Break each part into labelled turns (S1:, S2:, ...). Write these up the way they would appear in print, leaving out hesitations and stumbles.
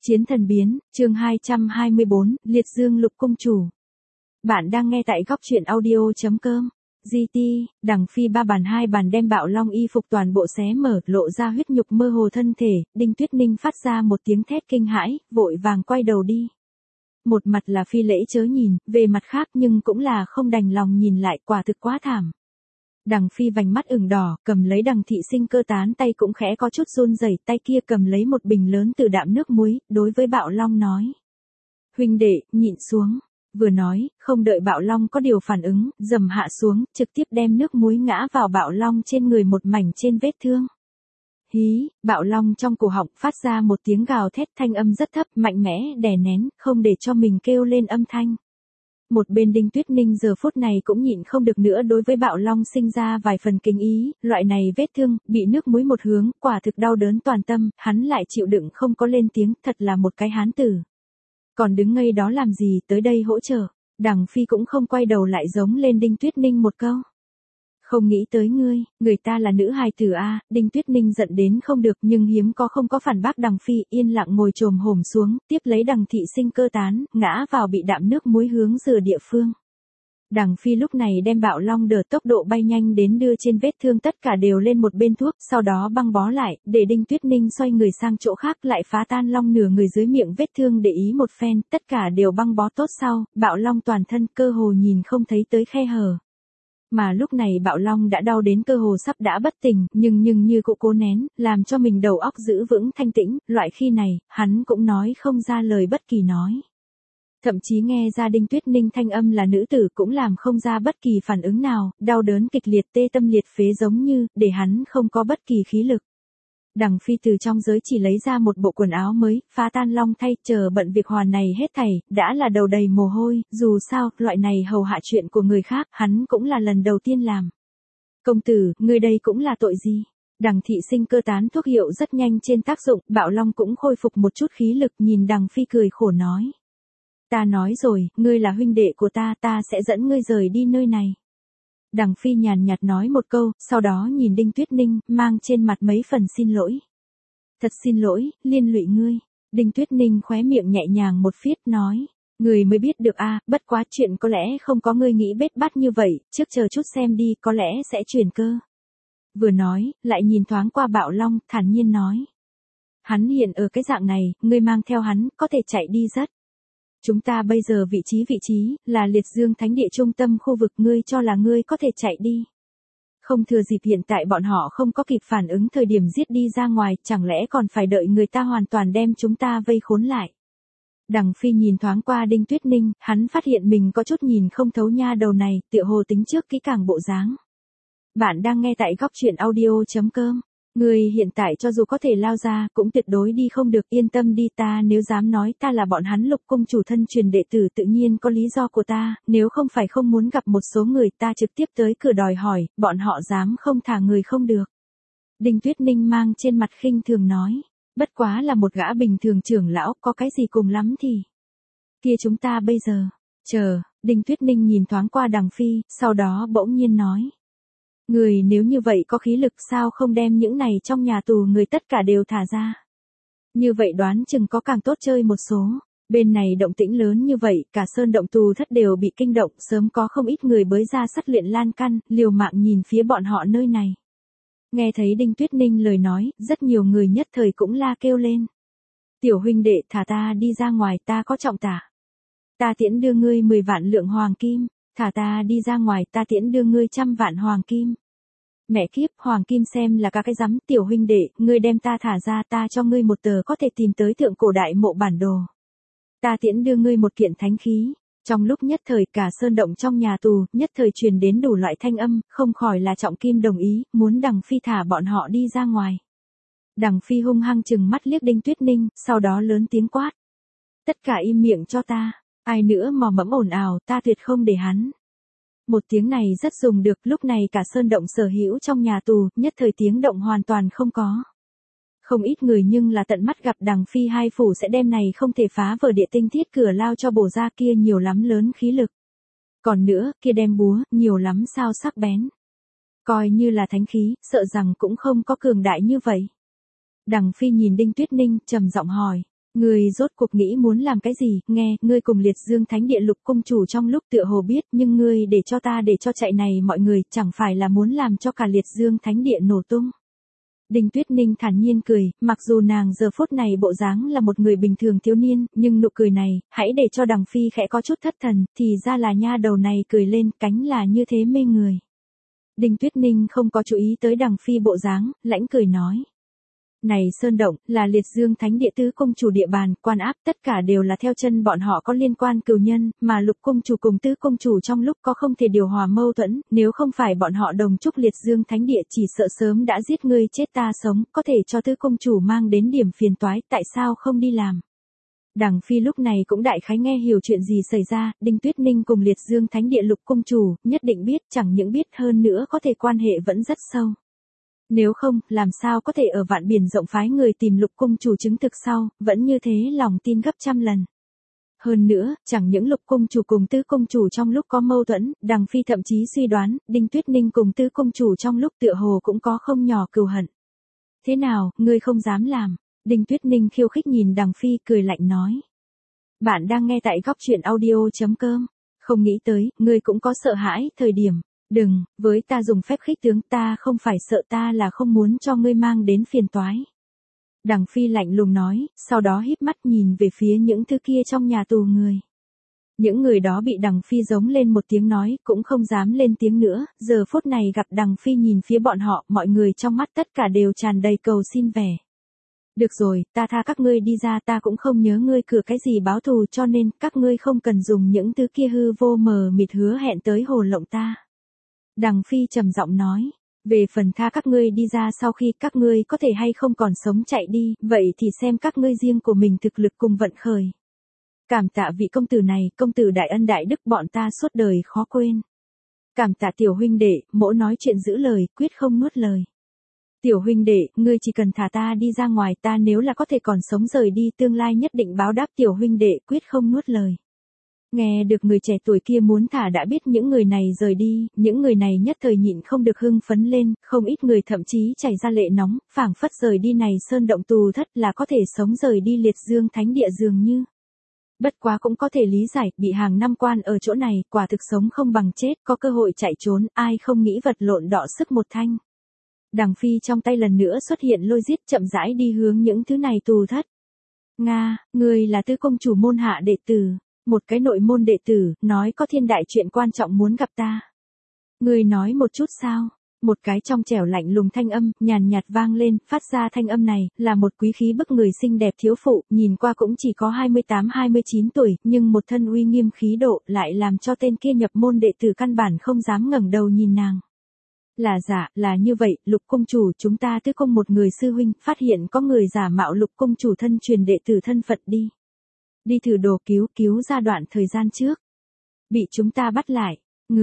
S1: Chiến thần biến, chương 224, Liệt Dương Lục Cung Chủ. Bạn đang nghe tại góc truyện audio.com. GT, Đằng Phi ba bàn hai bàn đem Bạo Long y phục toàn bộ xé mở, lộ ra huyết nhục mơ hồ thân thể, Đinh Tuyết Ninh phát ra một tiếng thét kinh hãi, vội vàng quay đầu đi. Một mặt là phi lễ chớ nhìn, về mặt khác nhưng cũng là không đành lòng nhìn lại, quả thực quá thảm. Đằng Phi vành mắt ửng đỏ, cầm lấy Đằng Thị Sinh Cơ tán tay cũng khẽ có chút run rẩy, tay kia cầm lấy một bình lớn từ đạm nước muối, đối với Bạo Long nói. Huynh đệ, nhịn xuống. Vừa nói, không đợi Bạo Long có điều phản ứng, dầm hạ xuống, trực tiếp đem nước muối ngã vào Bạo Long trên người một mảnh trên vết thương. Hí, Bạo Long trong cổ họng phát ra một tiếng gào thét, thanh âm rất thấp, mạnh mẽ, đè nén, không để cho mình kêu lên âm thanh. Một bên Đinh Tuyết Ninh giờ phút này cũng nhịn không được nữa, đối với Bạo Long sinh ra vài phần kính ý, loại này vết thương, bị nước muối một hướng, quả thực đau đớn toàn tâm, hắn lại chịu đựng không có lên tiếng, thật là một cái hán tử. Còn đứng ngây đó làm gì, tới đây hỗ trợ. Đằng Phi cũng không quay đầu lại giống lên Đinh Tuyết Ninh một câu. Không nghĩ tới ngươi, người ta là nữ hài tử a. Đinh Tuyết Ninh giận đến không được, nhưng hiếm có không có phản bác Đằng Phi, yên lặng ngồi chồm hổm xuống, tiếp lấy Đằng Thị Sinh Cơ tán, ngã vào bị đạm nước muối hướng rửa địa phương. Đằng Phi lúc này đem Bạo Long đỡ tốc độ bay nhanh đến đưa trên vết thương tất cả đều lên một bên thuốc, sau đó băng bó lại, để Đinh Tuyết Ninh xoay người sang chỗ khác lại phá tan Long nửa người dưới miệng vết thương để ý một phen, tất cả đều băng bó tốt sau, Bạo Long toàn thân cơ hồ nhìn không thấy tới khe hở. Mà lúc này Bạo Long đã đau đến cơ hồ sắp đã bất tỉnh, nhưng như cụ cố nén, làm cho mình đầu óc giữ vững thanh tĩnh, loại khi này, hắn cũng nói không ra lời bất kỳ nói. Thậm chí nghe ra Đinh Tuyết Ninh thanh âm là nữ tử cũng làm không ra bất kỳ phản ứng nào, đau đớn kịch liệt tê tâm liệt phế giống như, để hắn không có bất kỳ khí lực. Đằng Phi từ trong giới chỉ lấy ra một bộ quần áo mới, phá tan Long thay, chờ bận việc hoàn này hết thảy, đã là đầu đầy mồ hôi, dù sao, loại này hầu hạ chuyện của người khác, hắn cũng là lần đầu tiên làm. Công tử, người đây cũng là tội gì? Đằng Thị Sinh Cơ tán thuốc hiệu rất nhanh trên tác dụng, Bạo Long cũng khôi phục một chút khí lực, nhìn Đằng Phi cười khổ nói. Ta nói rồi, ngươi là huynh đệ của ta, ta sẽ dẫn ngươi rời đi nơi này. Đằng Phi nhàn nhạt nói một câu, sau đó nhìn Đinh Tuyết Ninh, mang trên mặt mấy phần xin lỗi. Thật xin lỗi, liên lụy ngươi. Đinh Tuyết Ninh khóe miệng nhẹ nhàng một phiết nói. Người mới biết được a, bất quá chuyện có lẽ không có ngươi nghĩ bết bát như vậy, trước chờ chút xem đi, có lẽ sẽ chuyển cơ. Vừa nói, lại nhìn thoáng qua Bạo Long, thản nhiên nói. Hắn hiện ở cái dạng này, ngươi mang theo hắn, có thể chạy đi rất. Chúng ta bây giờ vị trí, là Liệt Dương Thánh Địa trung tâm khu vực, ngươi cho là ngươi có thể chạy đi. Không thừa dịp hiện tại bọn họ không có kịp phản ứng thời điểm giết đi ra ngoài, chẳng lẽ còn phải đợi người ta hoàn toàn đem chúng ta vây khốn lại. Đằng Phi nhìn thoáng qua Đinh Tuyết Ninh, hắn phát hiện mình có chút nhìn không thấu nha đầu này, tựa hồ tính trước kỹ càng bộ dáng. Bạn đang nghe tại góc truyện audio.com. Người hiện tại cho dù có thể lao ra, cũng tuyệt đối đi không được, yên tâm đi, ta nếu dám nói ta là bọn hắn Lục Cung Chủ thân truyền đệ tử tự nhiên có lý do của ta, nếu không phải không muốn gặp một số người ta trực tiếp tới cửa đòi hỏi, bọn họ dám không thả người không được. Đinh Tuyết Ninh mang trên mặt khinh thường nói, bất quá là một gã bình thường trưởng lão, có cái gì cùng lắm thì. Kia chúng ta bây giờ, chờ, Đinh Tuyết Ninh nhìn thoáng qua Đằng Phi, sau đó bỗng nhiên nói. Người nếu như vậy có khí lực sao không đem những này trong nhà tù người tất cả đều thả ra. Như vậy đoán chừng có càng tốt chơi một số. Bên này động tĩnh lớn như vậy, cả sơn động tù thất đều bị kinh động, sớm có không ít người bới ra sắt luyện lan căn, liều mạng nhìn phía bọn họ nơi này. Nghe thấy Đinh Tuyết Ninh lời nói, rất nhiều người nhất thời cũng la kêu lên. Tiểu huynh đệ, thả ta đi ra ngoài, ta có trọng tả. Ta tiễn đưa ngươi 10 vạn lượng hoàng kim. Thả ta đi ra ngoài, ta tiễn đưa ngươi 100 vạn hoàng kim. Mẹ kiếp, hoàng kim xem là cái rắm, tiểu huynh đệ, ngươi đem ta thả ra, ta cho ngươi một tờ có thể tìm tới thượng cổ đại mộ bản đồ. Ta tiễn đưa ngươi một kiện thánh khí. Trong lúc nhất thời cả sơn động trong nhà tù, nhất thời truyền đến đủ loại thanh âm, không khỏi là Trọng Kim đồng ý, muốn Đằng Phi thả bọn họ đi ra ngoài. Đằng Phi hung hăng chừng mắt liếc Đinh Tuyết Ninh, sau đó lớn tiếng quát. Tất cả im miệng cho ta. Ai nữa mò mẫm ồn ào, ta tuyệt không để hắn. Một tiếng này rất dùng được, lúc này cả sơn động sở hữu trong nhà tù, nhất thời tiếng động hoàn toàn không có. Không ít người nhưng là tận mắt gặp Đằng Phi hai phủ sẽ đem này không thể phá vỡ địa tinh thiết cửa lao cho bổ ra, kia nhiều lắm lớn khí lực. Còn nữa, kia đem búa, nhiều lắm sao sắc bén. Coi như là thánh khí, sợ rằng cũng không có cường đại như vậy. Đằng Phi nhìn Đinh Tuyết Ninh, trầm giọng hỏi. Ngươi rốt cuộc nghĩ muốn làm cái gì, nghe, ngươi cùng liệt dương thánh địa Lục công chủ trong lúc tựa hồ biết, nhưng ngươi để cho chạy này mọi người, chẳng phải là muốn làm cho cả liệt dương thánh địa nổ tung. Đinh Tuyết Ninh thản nhiên cười, mặc dù nàng giờ phút này bộ dáng là một người bình thường thiếu niên, nhưng nụ cười này, hãy để cho Đằng Phi khẽ có chút thất thần, thì ra là nha đầu này cười lên, cánh là như thế mê người. Đinh Tuyết Ninh không có chú ý tới Đằng Phi bộ dáng, lãnh cười nói. Này Sơn Động, là liệt dương thánh địa tứ công chủ địa bàn, quan áp, tất cả đều là theo chân bọn họ có liên quan cừu nhân, mà Lục công chủ cùng tứ công chủ trong lúc có không thể điều hòa mâu thuẫn, nếu không phải bọn họ đồng chúc liệt dương thánh địa chỉ sợ sớm đã giết ngươi chết ta sống, có thể cho tứ công chủ mang đến điểm phiền toái, tại sao không đi làm. Đằng Phi lúc này cũng đại khái nghe hiểu chuyện gì xảy ra, Đinh Tuyết Ninh cùng liệt dương thánh địa Lục công chủ, nhất định biết, chẳng những biết hơn nữa có thể quan hệ vẫn rất sâu. Nếu không, làm sao có thể ở vạn biển rộng phái người tìm Lục công chủ chứng thực sau, vẫn như thế lòng tin gấp trăm lần. Hơn nữa, chẳng những Lục công chủ cùng tứ công chủ trong lúc có mâu thuẫn, Đằng Phi thậm chí suy đoán, Đinh Tuyết Ninh cùng tứ công chủ trong lúc tựa hồ cũng có không nhỏ cừu hận. Thế nào, ngươi không dám làm? Đinh Tuyết Ninh khiêu khích nhìn Đằng Phi cười lạnh nói. Bạn đang nghe tại góc truyện audio.com. Không nghĩ tới, ngươi cũng có sợ hãi, thời điểm. Đừng, với ta dùng phép khích tướng, ta không phải sợ, ta là không muốn cho ngươi mang đến phiền toái. Đằng Phi lạnh lùng nói, sau đó híp mắt nhìn về phía những thứ kia trong nhà tù người. Những người đó bị Đằng Phi giống lên một tiếng nói, cũng không dám lên tiếng nữa, giờ phút này gặp Đằng Phi nhìn phía bọn họ, mọi người trong mắt tất cả đều tràn đầy cầu xin vẻ. Được rồi, ta tha các ngươi đi ra, ta cũng không nhớ ngươi cửa cái gì báo thù, cho nên, các ngươi không cần dùng những thứ kia hư vô mờ mịt hứa hẹn tới hồ lộng ta. Đằng Phi trầm giọng nói, về phần tha các ngươi đi ra sau khi các ngươi có thể hay không còn sống chạy đi, vậy thì xem các ngươi riêng của mình thực lực cùng vận khởi. Cảm tạ vị công tử này, công tử đại ân đại đức bọn ta suốt đời khó quên. Cảm tạ tiểu huynh đệ, mỗi nói chuyện giữ lời, quyết không nuốt lời. Tiểu huynh đệ, ngươi chỉ cần thả ta đi ra ngoài, ta nếu là có thể còn sống rời đi, tương lai nhất định báo đáp, tiểu huynh đệ quyết không nuốt lời. Nghe được người trẻ tuổi kia muốn thả, đã biết những người này rời đi, những người này nhất thời nhịn không được hưng phấn lên, không ít người thậm chí chảy ra lệ nóng, phảng phất rời đi này Sơn Động tù thất là có thể sống rời đi liệt dương thánh địa dường như. Bất quá cũng có thể lý giải, bị hàng năm quan ở chỗ này, quả thực sống không bằng chết, có cơ hội chạy trốn, ai không nghĩ vật lộn đọ sức một thanh. Đằng Phi trong tay lần nữa xuất hiện lôi giết, chậm rãi đi hướng những thứ này tù thất. Nga, người là tứ công chủ môn hạ đệ tử. Một cái nội môn đệ tử, nói có thiên đại chuyện quan trọng muốn gặp ta. Người nói một chút sao? Một cái trong trẻo lạnh lùng thanh âm, nhàn nhạt vang lên, phát ra thanh âm này, là một quý khí bức người xinh đẹp thiếu phụ, nhìn qua cũng chỉ có 28-29 tuổi, nhưng một thân uy nghiêm khí độ, lại làm cho tên kia nhập môn đệ tử căn bản không dám ngẩng đầu nhìn nàng. Là giả, là như vậy, Lục công chủ, chúng ta tứ công một người sư huynh, phát hiện có người giả mạo Lục công chủ thân truyền đệ tử thân phận đi. Đi thử đồ cứu ra đoạn thời gian trước. Bị chúng ta bắt lại.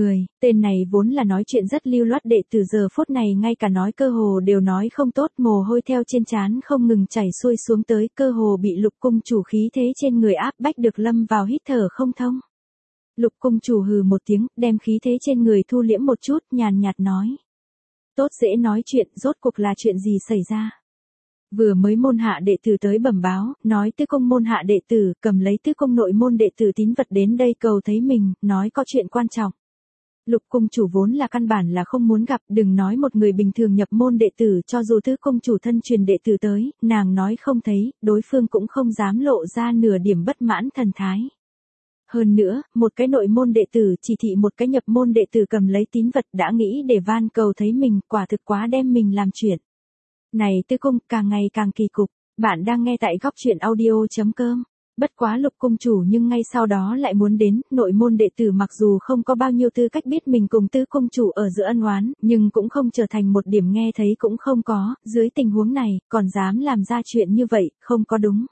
S1: Tên này vốn là nói chuyện rất lưu loát, đệ tử giờ phút này ngay cả nói cơ hồ đều nói không tốt, mồ hôi theo trên trán không ngừng chảy xuôi xuống tới, cơ hồ bị Lục công chủ khí thế trên người áp bách được lâm vào hít thở không thông. Lục công chủ hừ một tiếng, đem khí thế trên người thu liễm một chút, nhàn nhạt nói. Tốt dễ nói chuyện, rốt cuộc là chuyện gì xảy ra? Vừa mới môn hạ đệ tử tới bẩm báo, nói tứ công môn hạ đệ tử, cầm lấy tứ công nội môn đệ tử tín vật đến đây cầu thấy mình, nói có chuyện quan trọng. Lục công chủ vốn là căn bản là không muốn gặp, đừng nói một người bình thường nhập môn đệ tử, cho dù tứ công chủ thân truyền đệ tử tới, nàng nói không thấy, đối phương cũng không dám lộ ra nửa điểm bất mãn thần thái. Hơn nữa, một cái nội môn đệ tử chỉ thị một cái nhập môn đệ tử cầm lấy tín vật đã nghĩ để van cầu thấy mình, quả thực quá đem mình làm chuyện. Này tứ công, càng ngày càng kỳ cục, bạn đang nghe tại góc truyện audio.com. Bất quá Lục công chủ nhưng ngay sau đó lại muốn đến, nội môn đệ tử mặc dù không có bao nhiêu tư cách biết mình cùng tứ công chủ ở giữa ân oán, nhưng cũng không trở thành một điểm nghe thấy cũng không có, dưới tình huống này, còn dám làm ra chuyện như vậy, không có đúng.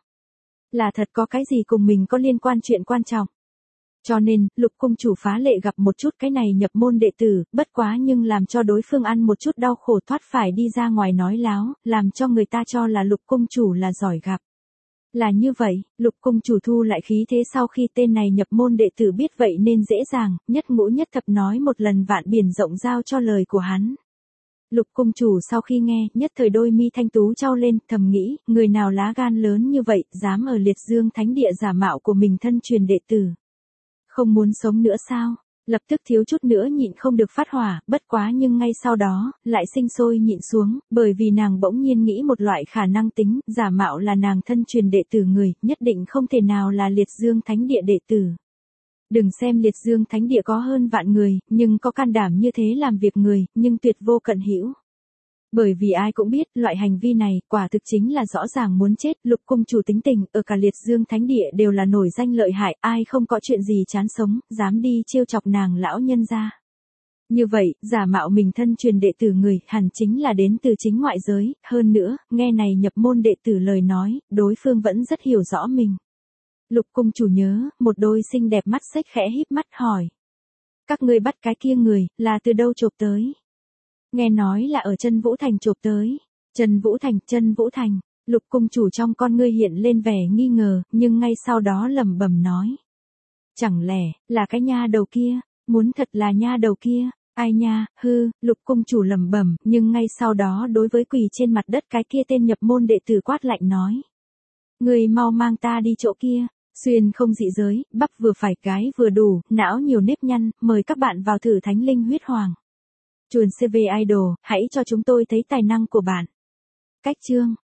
S1: Là thật có cái gì cùng mình có liên quan chuyện quan trọng. Cho nên, Lục công chủ phá lệ gặp một chút cái này nhập môn đệ tử, bất quá nhưng làm cho đối phương ăn một chút đau khổ, thoát phải đi ra ngoài nói láo, làm cho người ta cho là Lục công chủ là giỏi gặp. Là như vậy, Lục công chủ thu lại khí thế sau khi tên này nhập môn đệ tử biết vậy nên dễ dàng, nhất ngũ nhất thập nói một lần vạn biển rộng giao cho lời của hắn. Lục cung chủ sau khi nghe, nhất thời đôi mi thanh tú chau lên, thầm nghĩ, người nào lá gan lớn như vậy, dám ở Liệt Dương Thánh Địa giả mạo của mình thân truyền đệ tử. Không muốn sống nữa sao? Lập tức thiếu chút nữa nhịn không được phát hỏa, bất quá nhưng ngay sau đó, lại sinh sôi nhịn xuống, bởi vì nàng bỗng nhiên nghĩ một loại khả năng tính, giả mạo là nàng thân truyền đệ tử người, nhất định không thể nào là Liệt Dương Thánh Địa đệ tử. Đừng xem Liệt Dương Thánh Địa có hơn vạn người, nhưng có can đảm như thế làm việc người, nhưng tuyệt vô cận hữu. Bởi vì ai cũng biết, loại hành vi này, quả thực chính là rõ ràng muốn chết, Lục cung chủ tính tình, ở cả Liệt Dương Thánh Địa đều là nổi danh lợi hại, ai không có chuyện gì chán sống, dám đi trêu chọc nàng lão nhân gia. Như vậy, giả mạo mình thân truyền đệ tử người, hẳn chính là đến từ chính ngoại giới, hơn nữa, nghe này nhập môn đệ tử lời nói, đối phương vẫn rất hiểu rõ mình. Lục cung chủ nhớ, một đôi xinh đẹp mắt xếch khẽ híp mắt hỏi. Các ngươi bắt cái kia người, là từ đâu chộp tới? Nghe nói là ở Chân Vũ Thành chộp tới. Chân Vũ Thành. Lục cung chủ trong con ngươi hiện lên vẻ nghi ngờ, nhưng ngay sau đó lẩm bẩm nói. Chẳng lẽ, là cái nha đầu kia, muốn thật là nha đầu kia, ai nha, hư, Lục cung chủ lẩm bẩm, nhưng ngay sau đó đối với quỳ trên mặt đất cái kia tên nhập môn đệ tử quát lạnh nói. Người mau mang ta đi chỗ kia. Xuyên không dị giới, bắp vừa phải cái vừa đủ, não nhiều nếp nhăn, mời các bạn vào thử Thánh Linh Huyết Hoàng. Chuồn CV Idol, hãy cho chúng tôi thấy tài năng của bạn. Cách chương